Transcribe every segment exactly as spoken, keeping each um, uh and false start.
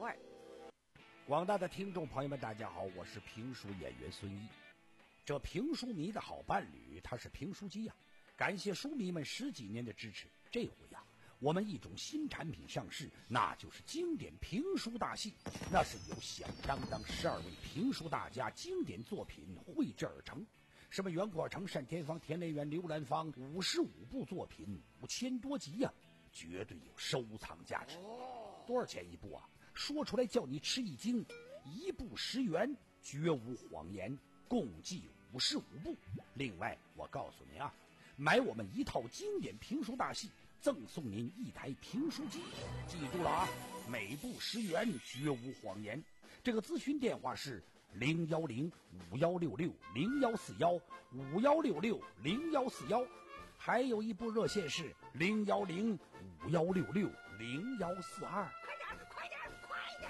味。 广大的听众朋友们，大家好，我是评书演员孙一。这评书迷的好伴侣，他是评书机呀、啊！感谢书迷们十几年的支持。这回呀、啊，我们一种新产品上市，那就是经典评书大戏。那是由响当当十二位评书大家经典作品绘制而成。什么袁阔成、单田芳、田连元、刘兰芳，五十五部作品，五千多集呀、啊，绝对有收藏价值。多少钱一部啊？说出来叫你吃一惊，一部十元，绝无谎言，共计五十五部。另外，我告诉您啊，买我们一套经典评书大戏，赠送您一台评书机。记住了啊，每部十元，绝无谎言。这个咨询电话是零幺零五幺六六零幺四幺五幺六六零幺四幺，还有一部热线是零幺零五幺六六零幺四二。 快点，快点！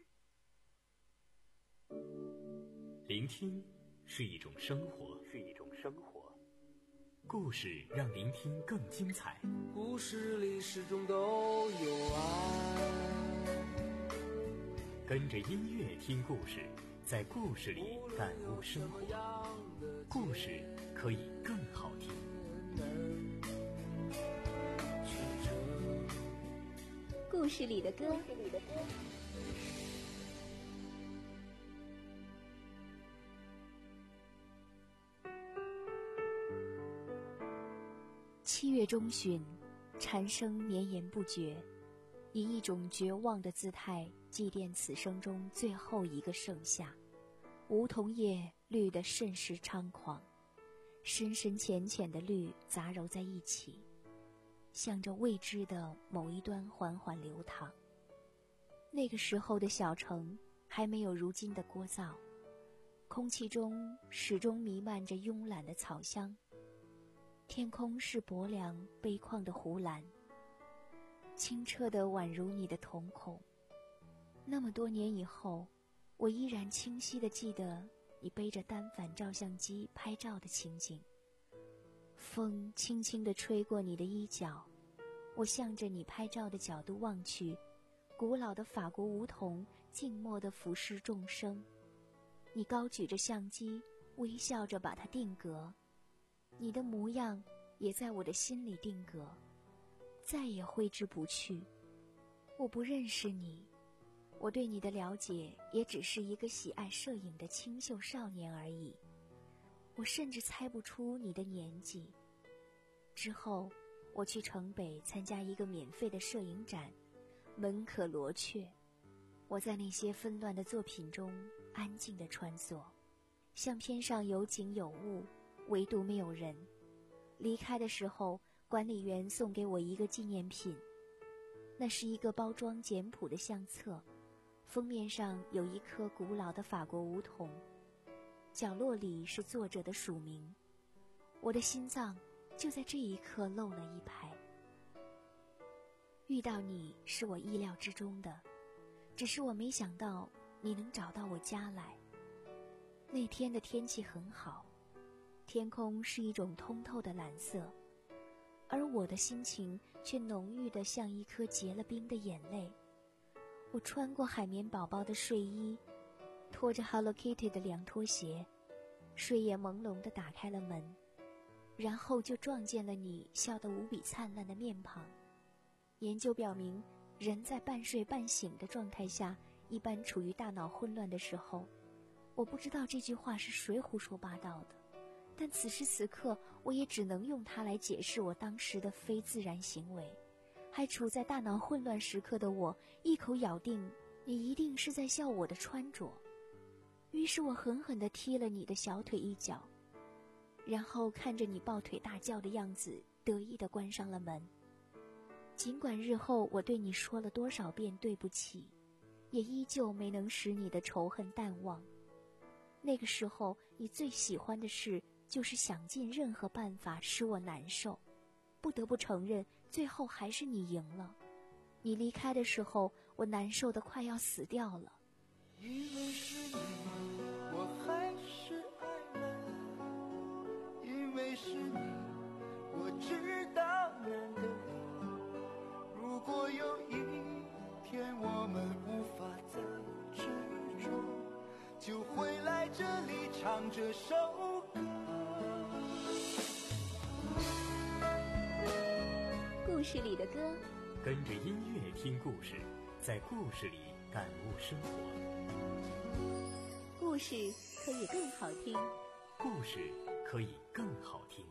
聆听是一种生活，是一种生活。故事让聆听更精彩。 故事里始终都有爱。 跟着音乐听故事，在故事里感悟生活。故事可以更好听。 故事里的歌。七月中旬，蝉声绵延不绝，以一种绝望的姿态祭奠此生中最后一个盛夏。梧桐叶绿得甚是猖狂，深深浅浅的绿杂糅在一起，向着未知的某一端缓缓流淌。那个时候的小城还没有如今的聒噪，空气中始终弥漫着慵懒的草香，天空是薄凉悲旷的湖蓝，清澈的宛如你的瞳孔。那么多年以后，我依然清晰地记得你背着单反照相机拍照的情景。风轻轻地吹过你的衣角，我向着你拍照的角度望去，古老的法国梧桐静默地俯视众生。你高举着相机，微笑着把它定格，你的模样也在我的心里定格，再也挥之不去。我不认识你，我对你的了解也只是一个喜爱摄影的清秀少年而已，我甚至猜不出你的年纪。之后我去城北参加一个免费的摄影展，门可罗雀。我在那些纷乱的作品中安静地穿梭，相片上有景有物，唯独没有人。离开的时候，管理员送给我一个纪念品，那是一个包装简朴的相册，封面上有一棵古老的法国梧桐，角落里是作者的署名。我的心脏就在这一刻漏了一拍。遇到你是我意料之中的，只是我没想到你能找到我家来。那天的天气很好，天空是一种通透的蓝色，而我的心情却浓郁得像一颗结了冰的眼泪。我穿过海绵宝宝的睡衣，拖着 Hello Kitty 的凉拖鞋，睡眼朦胧地打开了门，然后就撞见了你笑得无比灿烂的面庞。研究表明，人在半睡半醒的状态下，一般处于大脑混乱的时候。我不知道这句话是谁胡说八道的，但此时此刻我也只能用它来解释我当时的非自然行为。还处在大脑混乱时刻的我，一口咬定你一定是在笑我的穿着。于是我狠狠地踢了你的小腿一脚，然后看着你抱腿大叫的样子，得意地关上了门。尽管日后我对你说了多少遍对不起，也依旧没能使你的仇恨淡忘。那个时候你最喜欢的事就是想尽任何办法使我难受，不得不承认，最后还是你赢了。你离开的时候，我难受得快要死掉了。 因为是你，我还是爱了，因为是你，我知道难得。如果有一天我们无法唱这首歌。 故事里的歌， 跟着音乐听故事，在故事里感悟生活。 故事可以更好听， 故事可以更好听。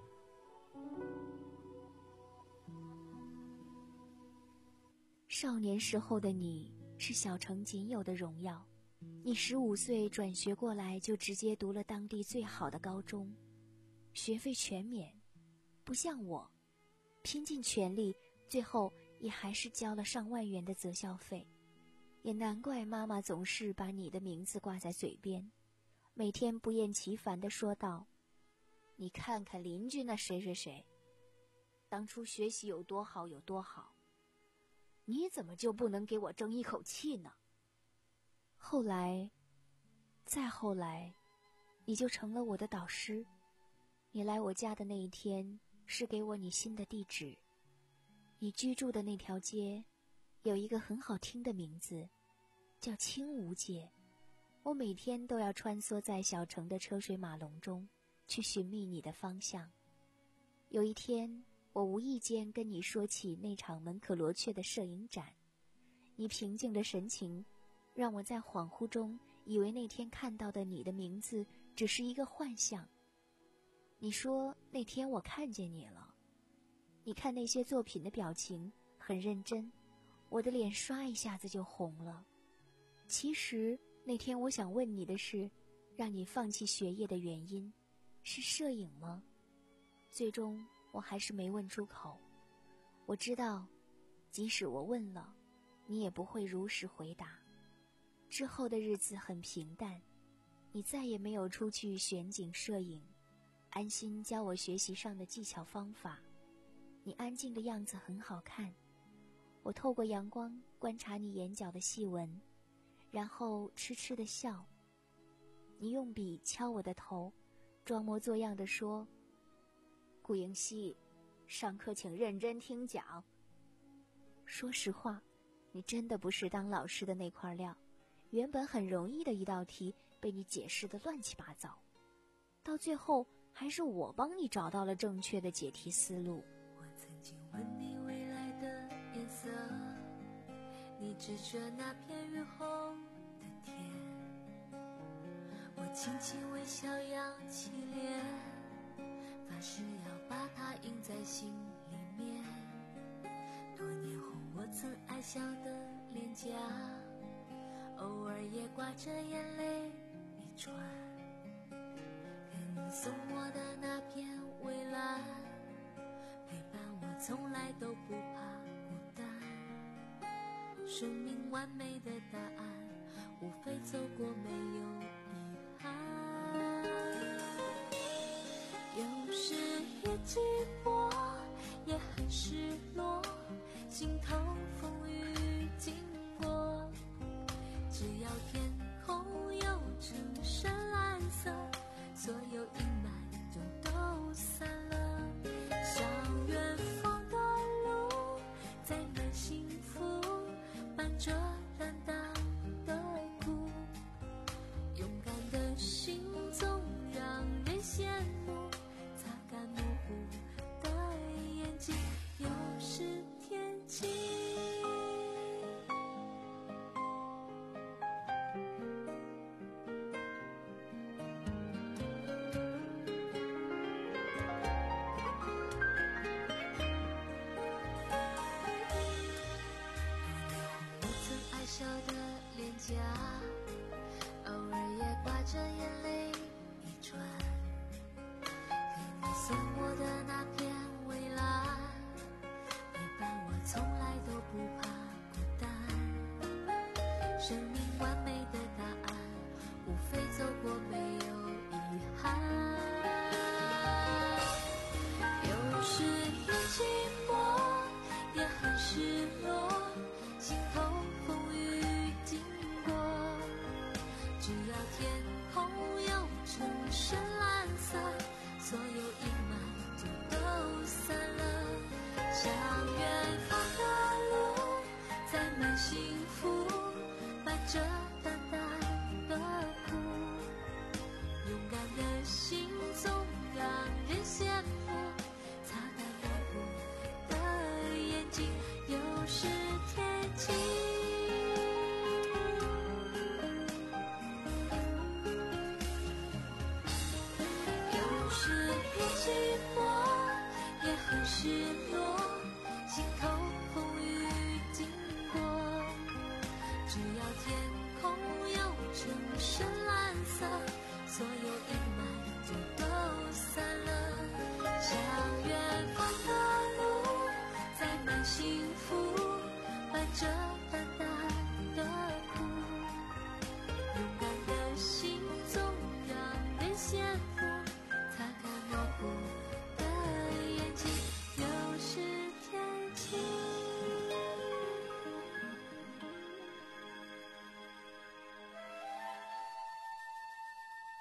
少年时候的你是小城仅有的荣耀，你十五岁转学过来就直接读了当地最好的高中，学费全免，不像我拼尽全力，最后也还是交了上万元的择校费。也难怪妈妈总是把你的名字挂在嘴边，每天不厌其烦地说道：你看看邻居那谁谁谁，当初学习有多好有多好，你怎么就不能给我争一口气呢？后来再后来，你就成了我的导师。你来我家的那一天是给我你新的地址，你居住的那条街有一个很好听的名字，叫青梧街。我每天都要穿梭在小城的车水马龙中，去寻觅你的方向。有一天，我无意间跟你说起那场门可罗雀的摄影展，你平静的神情，让我在恍惚中以为那天看到的你的名字只是一个幻象。你说那天我看见你了，你看那些作品的表情很认真，我的脸刷一下子就红了。其实那天我想问你的是，让你放弃学业的原因是摄影吗？最终我还是没问出口。我知道即使我问了，你也不会如实回答。之后的日子很平淡，你再也没有出去选景摄影，安心教我学习上的技巧方法。你安静的样子很好看，我透过阳光观察你眼角的细纹，然后痴痴的笑。你用笔敲我的头，装模作样的说：顾英熙，上课请认真听讲。说实话，你真的不是当老师的那块料，原本很容易的一道题被你解释得乱七八糟，到最后还是我帮你找到了正确的解题思路。 我曾经问你未来的颜色，你指着那片雨后的天，我轻轻微笑扬起脸，发誓要把它印在心里面。多年后我曾爱笑的脸颊，偶尔也挂着眼泪一串，跟你送我的那片蔚蓝，陪伴我从来都不怕孤单。生命完美的答案，无非走过没有遗憾。有时也寂寞，也很失落，心头风雨经过，只要天空有成深蓝色，所有阴霾就都散了。向远方的路载满幸福，伴着淡淡的苦，勇敢的心总让人羡慕，擦干模糊的眼睛。有时天晴，笑的脸颊，偶尔也挂着眼泪一串，给你送我的那片蔚蓝，陪伴我从来都不怕孤单。生命完美的答案，无非走过没有遗憾。有时也寂寞，也很失落，心头风只要天空有成深蓝色，所有阴霾就都散了。向远方的路载满幸福，伴着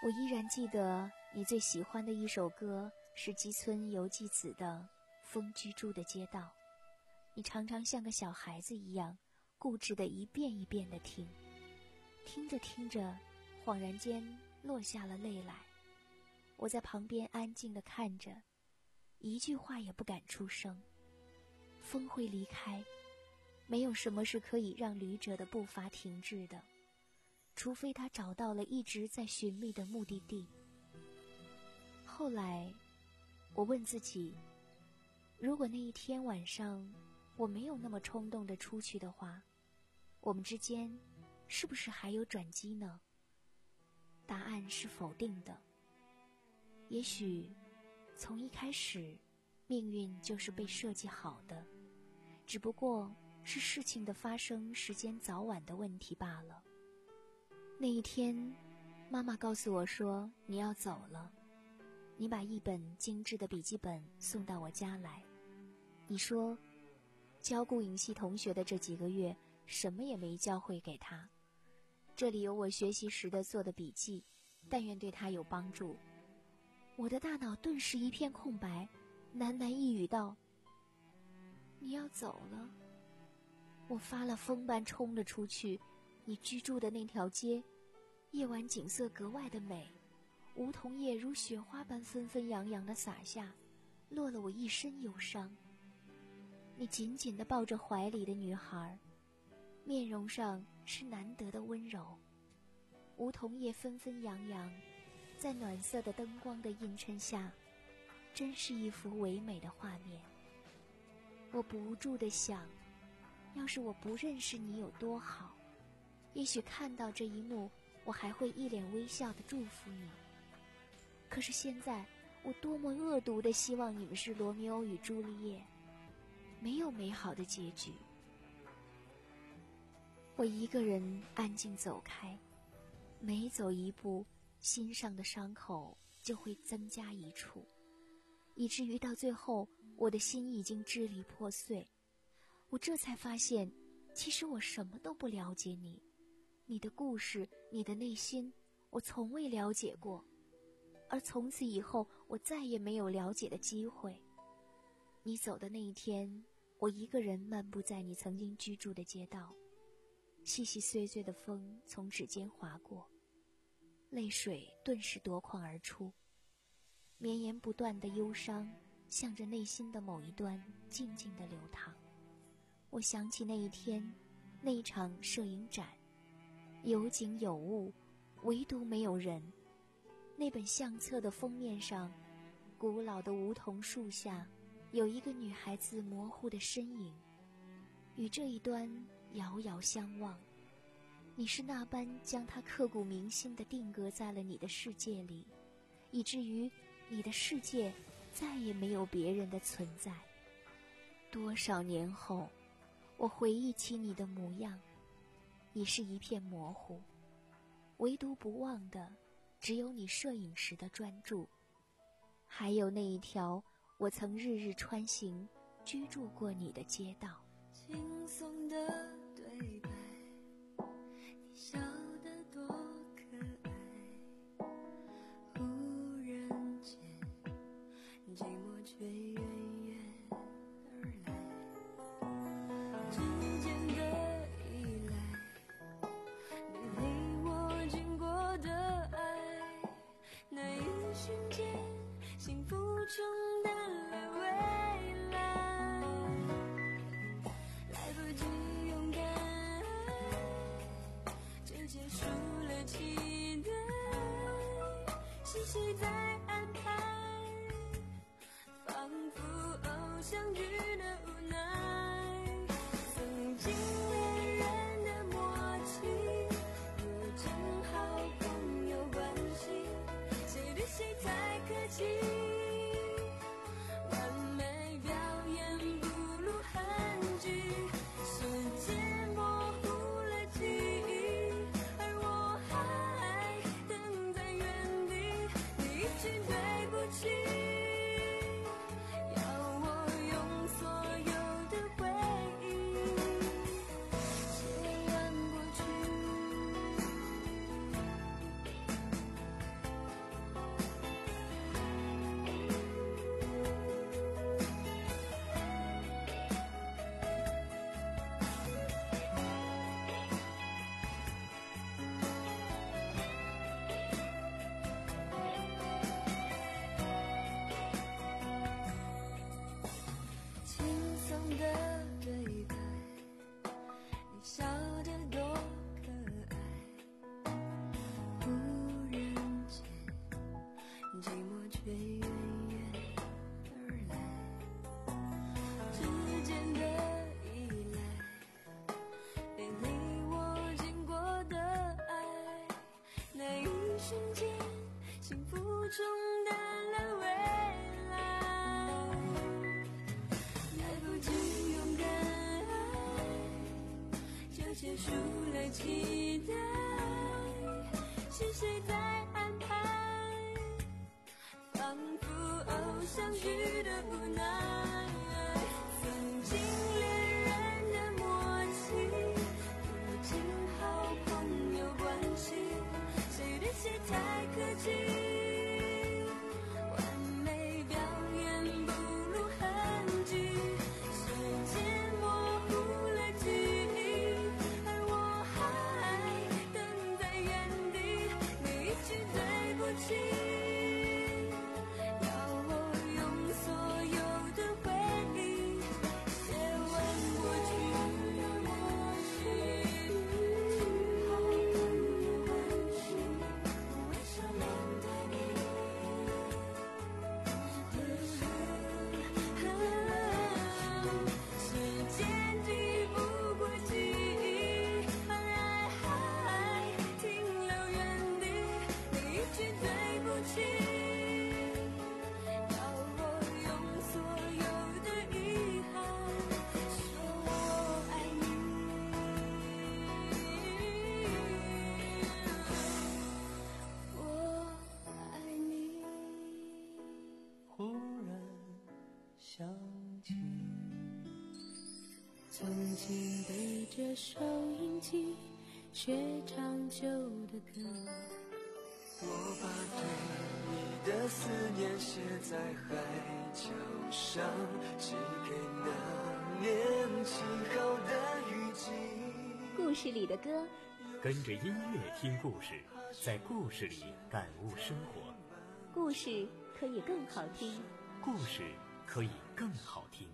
我依然记得你最喜欢的一首歌是吉村由纪子的《风居住的街道》，你常常像个小孩子一样固执地一遍一遍地听，听着听着恍然间落下了泪来。我在旁边安静地看着，一句话也不敢出声。风会离开，没有什么是可以让旅者的步伐停滞的，除非他找到了一直在寻觅的目的地。后来我问自己，如果那一天晚上我没有那么冲动地出去的话，我们之间是不是还有转机呢？答案是否定的。也许从一开始命运就是被设计好的，只不过是事情的发生时间早晚的问题罢了。那一天，妈妈告诉我说你要走了，你把一本精致的笔记本送到我家来。你说教顾影系同学的这几个月什么也没教会给他，这里有我学习时的做的笔记，但愿对他有帮助。我的大脑顿时一片空白，喃喃一语道：你要走了。我发了疯般冲了出去，你居住的那条街，夜晚景色格外的美，梧桐叶如雪花般纷纷扬扬地洒下，落了我一身忧伤。你紧紧地抱着怀里的女孩，面容上是难得的温柔。梧桐叶纷纷扬扬，在暖色的灯光的映衬下，真是一幅唯美的画面。我不住地想，要是我不认识你有多好，也许看到这一幕，我还会一脸微笑地祝福你。可是现在，我多么恶毒地希望你们是罗密欧与朱丽叶，没有美好的结局。我一个人安静走开，每走一步，心上的伤口就会增加一处，以至于到最后，我的心已经支离破碎。我这才发现，其实我什么都不了解你，你的故事，你的内心，我从未了解过，而从此以后，我再也没有了解的机会。你走的那一天，我一个人漫步在你曾经居住的街道，细细碎碎的风从指尖划过，泪水顿时夺眶而出，绵延不断的忧伤向着内心的某一端静静地流淌。我想起那一天，那一场摄影展，有景有物，唯独没有人。那本相册的封面上，古老的梧桐树下，有一个女孩子模糊的身影，与这一端遥遥相望。你是那般将她刻骨铭心地定格在了你的世界里，以至于你的世界再也没有别人的存在。多少年后，我回忆起你的模样，已是一片模糊，唯独不忘的只有你摄影时的专注，还有那一条我曾日日穿行居住过你的街道。 轻松的对白，你笑得多可爱，忽然间寂寞却远远而来，之间的依赖，你离我经过的爱，那一瞬间幸福冲淡了未来，来不及勇敢结束了期待，是谁在安排？仿佛偶像剧的无奈，曾经恋人的默契，如今好朋友关系，谁对谁太客气？完美表演不露痕迹，时间模糊了记忆，而我还等在原地，每一句对不起，要我用所有的回忆写完过去。好朋友关系，我微笑面对你。时间抵不过记忆，而爱还停留原地，每一句对不起，要我用所有的遗憾说我爱你，我爱你。 忽然想起， 曾经对着收音机学唱旧的歌， 我把对你的思念写在海角上，寄给那年轻后的雨季。 故事里的歌， 跟着音乐听故事，在故事里感悟生活。 故事可以更好听。 故事可以更好听。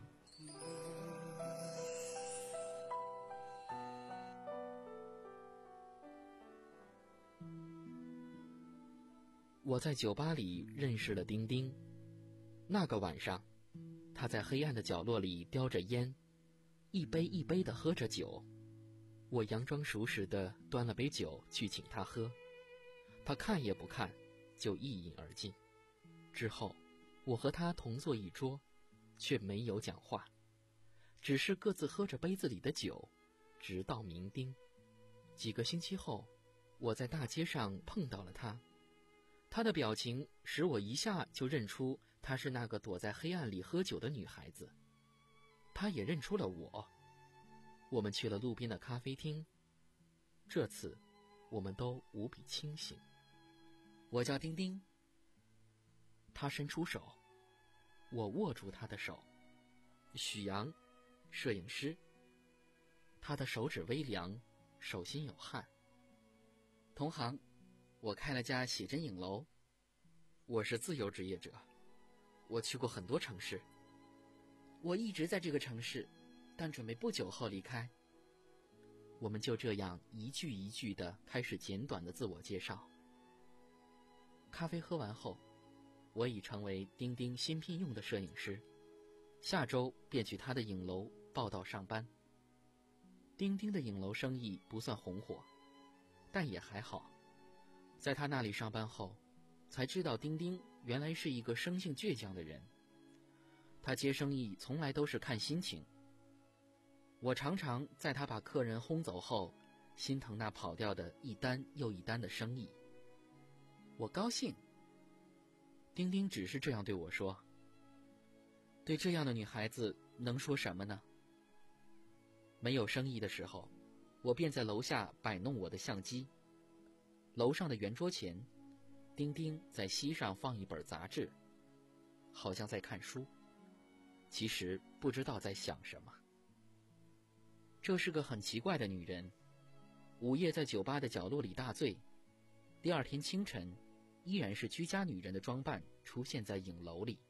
我在酒吧里认识了丁丁。那个晚上，他在黑暗的角落里叼着烟，一杯一杯地喝着酒。我佯装熟识地端了杯酒去请他喝，他看也不看，就一饮而尽。之后，我和他同坐一桌，却没有讲话，只是各自喝着杯子里的酒，直到酩酊。几个星期后，我在大街上碰到了他。她的表情使我一下就认出她是那个躲在黑暗里喝酒的女孩子。她也认出了我。我们去了路边的咖啡厅，这次我们都无比清醒。我叫丁丁。她伸出手，我握住她的手。许阳，摄影师。他的手指微凉，手心有汗。同行，我开了家写真影楼。我是自由职业者，我去过很多城市。我一直在这个城市，但准备不久后离开。我们就这样一句一句地开始简短的自我介绍。咖啡喝完后，我已成为丁丁新聘用的摄影师，下周便去他的影楼报到上班。丁丁的影楼生意不算红火，但也还好。在他那里上班后，才知道丁丁原来是一个生性倔强的人。他接生意从来都是看心情。我常常在他把客人轰走后，心疼那跑掉的一单又一单的生意。我高兴。丁丁只是这样对我说。对这样的女孩子能说什么呢？没有生意的时候，我便在楼下摆弄我的相机。楼上的圆桌前，丁丁在膝上放一本杂志，好像在看书，其实不知道在想什么。这是个很奇怪的女人，午夜在酒吧的角落里大醉，第二天清晨依然是居家女人的装扮出现在影楼里。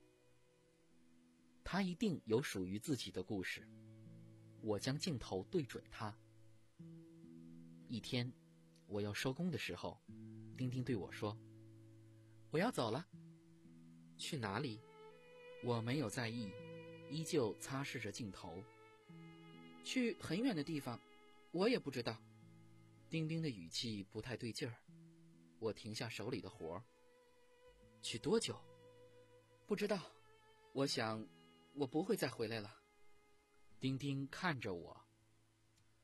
她一定有属于自己的故事。我将镜头对准她。一天我要收工的时候，丁丁对我说，我要走了。去哪里？我没有在意，依旧擦拭着镜头。去很远的地方，我也不知道。丁丁的语气不太对劲儿。我停下手里的活儿。去多久？不知道。我想我不会再回来了。丁丁看着我。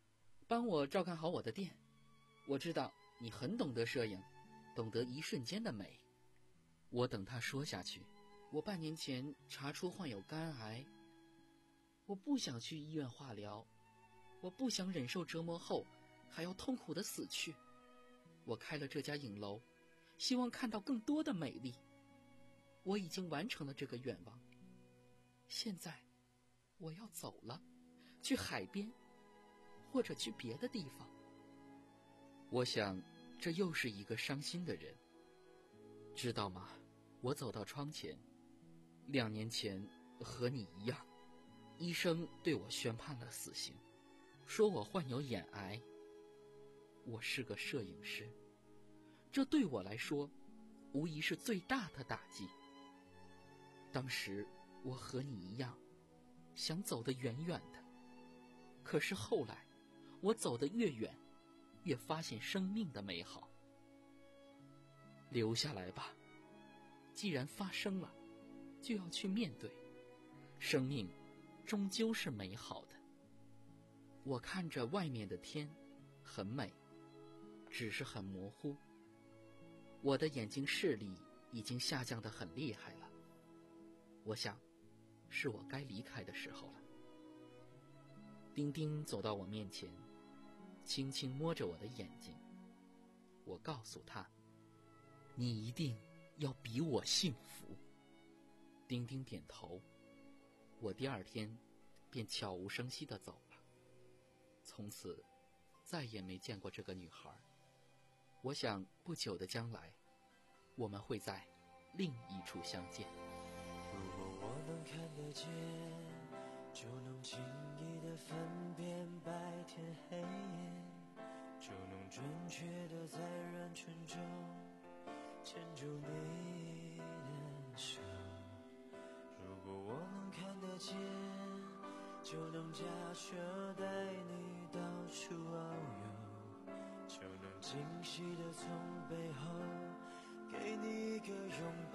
帮我照看好我的店。我知道你很懂得摄影，懂得一瞬间的美。我等他说下去。我半年前查出患有肝癌，我不想去医院化疗，我不想忍受折磨后还要痛苦的死去。我开了这家影楼，希望看到更多的美丽。我已经完成了这个愿望，现在我要走了，去海边，或者去别的地方。我想这又是一个伤心的人，知道吗？我走到窗前，两年前和你一样，医生对我宣判了死刑，说我患有眼癌。我是个摄影师，这对我来说无疑是最大的打击。当时我和你一样，想走得远远的，可是后来我走得越远，越发现生命的美好。留下来吧，既然发生了，就要去面对，生命终究是美好的。我看着外面的天，很美，只是很模糊。我的眼睛视力已经下降得很厉害了，我想是我该离开的时候了。丁丁走到我面前，轻轻摸着我的眼睛。我告诉他，你一定要比我幸福。丁丁点头。我第二天便悄无声息地走了，从此再也没见过这个女孩。我想不久的将来，我们会在另一处相见。 如果我能看得见，就能轻易地分辨白天黑夜，就能准确地在人群中牵住你的手。如果我能看得见，就能驾车带你到处遨游，就能惊喜地从背后给你一个拥抱。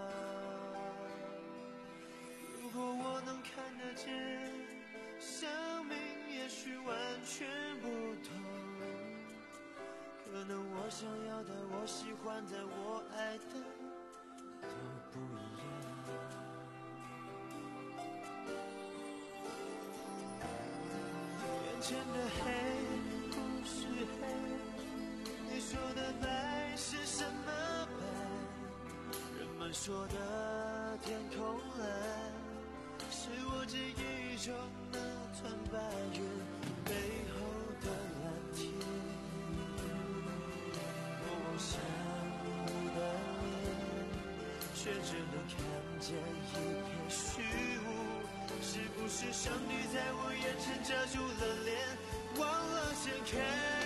如果我能看得见，生命也许完全不同，可能我想要的，我喜欢的，我爱的都不一样。眼前的黑不是黑，你说的白是什么白？人们说的天空蓝，是我记忆中那团白云背后的蓝天。我望向你的脸，却只能看见一片虚无。是不是上帝在我眼前遮住了脸，忘了掀开？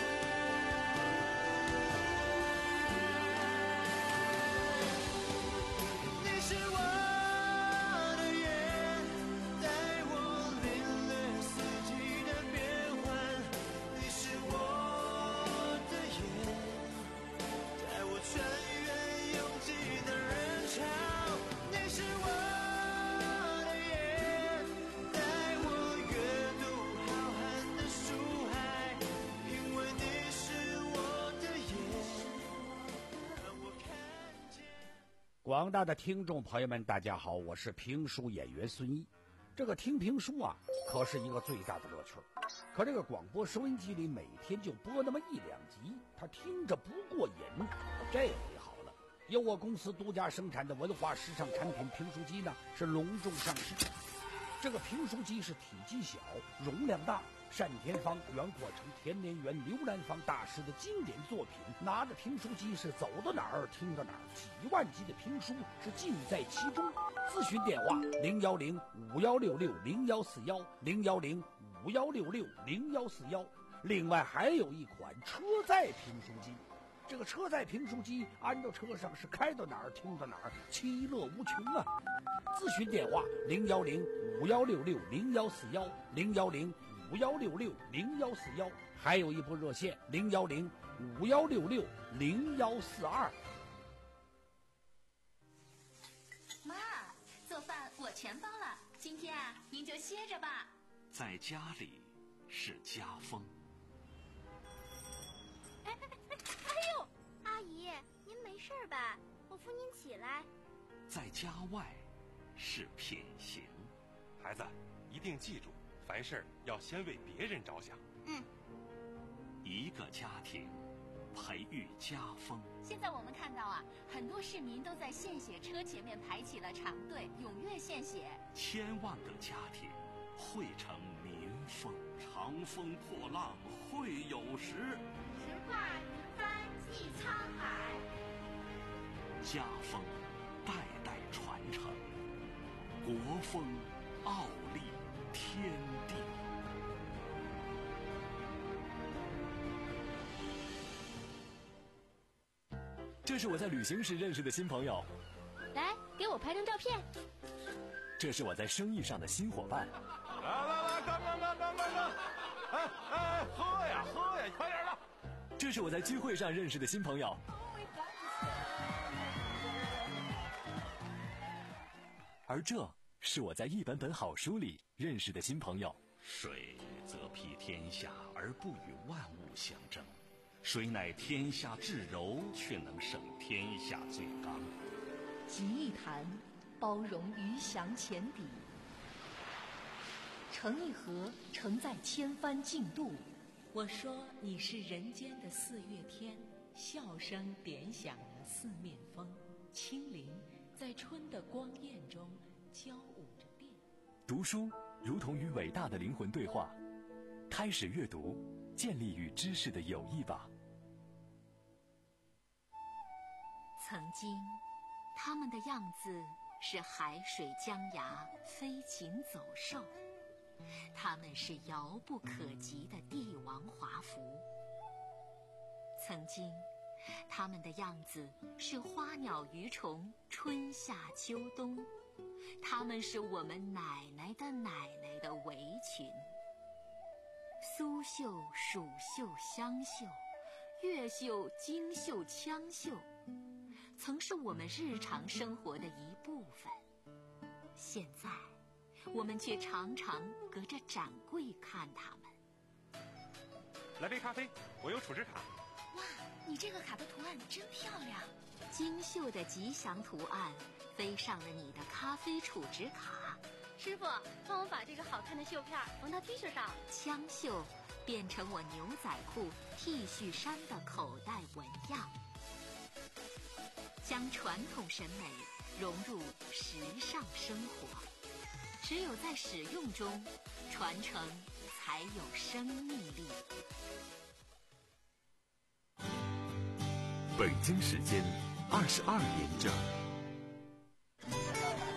广大的听众朋友们，大家好，我是评书演员孙一。这个听评书啊，可是一个最大的乐趣。可这个广播收音机里每天就播那么一两集，他听着不过瘾。这回好了，由我公司独家生产的文化时尚产品评书机呢，是隆重上市。这个评书机是体积小，容量大，单田芳、袁阔成、田连元、刘兰芳大师的经典作品，拿着评书机是走到哪儿听到哪儿，几万集的评书是尽在其中。咨询电话零幺零五幺六六零幺四幺零幺零五幺六六零幺四幺。另外还有一款车载评书机，这个车载评书机安到车上是开到哪儿听到哪儿，其乐无穷啊！咨询电话零幺零五幺六六零幺四幺零幺零五幺六六零幺四幺，还有一部热线零幺零五幺六六零幺四二。 妈，做饭我全包了，今天啊，您就歇着吧。 在家里是家风， 扶您起来。 在家外是品行。 孩子，一定记住，凡事要先为别人着想。 嗯。 一个家庭培育家风。 现在我们看到啊，很多市民都在献血车前面排起了长队，踊跃献血。 千万个家庭汇成民风。长风破浪会有时， 直挂云帆济沧海。 家风代代传承，国风傲立天地。 这是我在旅行时认识的新朋友， 来给我拍张照片。 这是我在生意上的新伙伴。 来来来，干干干干干干！哎哎，喝呀喝呀，快点的！ 这是我在聚会上认识的新朋友。而这是我在一本本好书里认识的新朋友。 水则披天下而不与万物相争，水乃天下至柔，却能胜天下最刚。 集一坛，包容鱼翔浅底；成一河，承载千帆竞渡。 我说你是人间的四月天，笑声点响了四面风，清灵在春的光艳中交舞着变。 读书如同与伟大的灵魂对话，开始阅读，建立与知识的友谊吧。 曾经，他们的样子是海水江崖，飞禽走兽。他们是遥不可及的帝王华服。曾经，他们的样子是花鸟鱼虫，春夏秋冬。他们是我们奶奶的奶奶的围裙。苏绣、蜀绣、湘绣，越绣、京绣、羌绣，曾是我们日常生活的一部分。现在我们却常常隔着展柜看他们。 来杯咖啡，我有储值卡。 哇，你这个卡的图案真漂亮！精绣的吉祥图案飞上了你的咖啡储值卡。 师傅，帮我把这个好看的绣片缝到 T 恤上。 羌绣变成我牛仔裤、T 恤衫的口袋纹样，将传统审美融入时尚生活。只有在使用中，传承才有生命力。 北京时间二十二点整。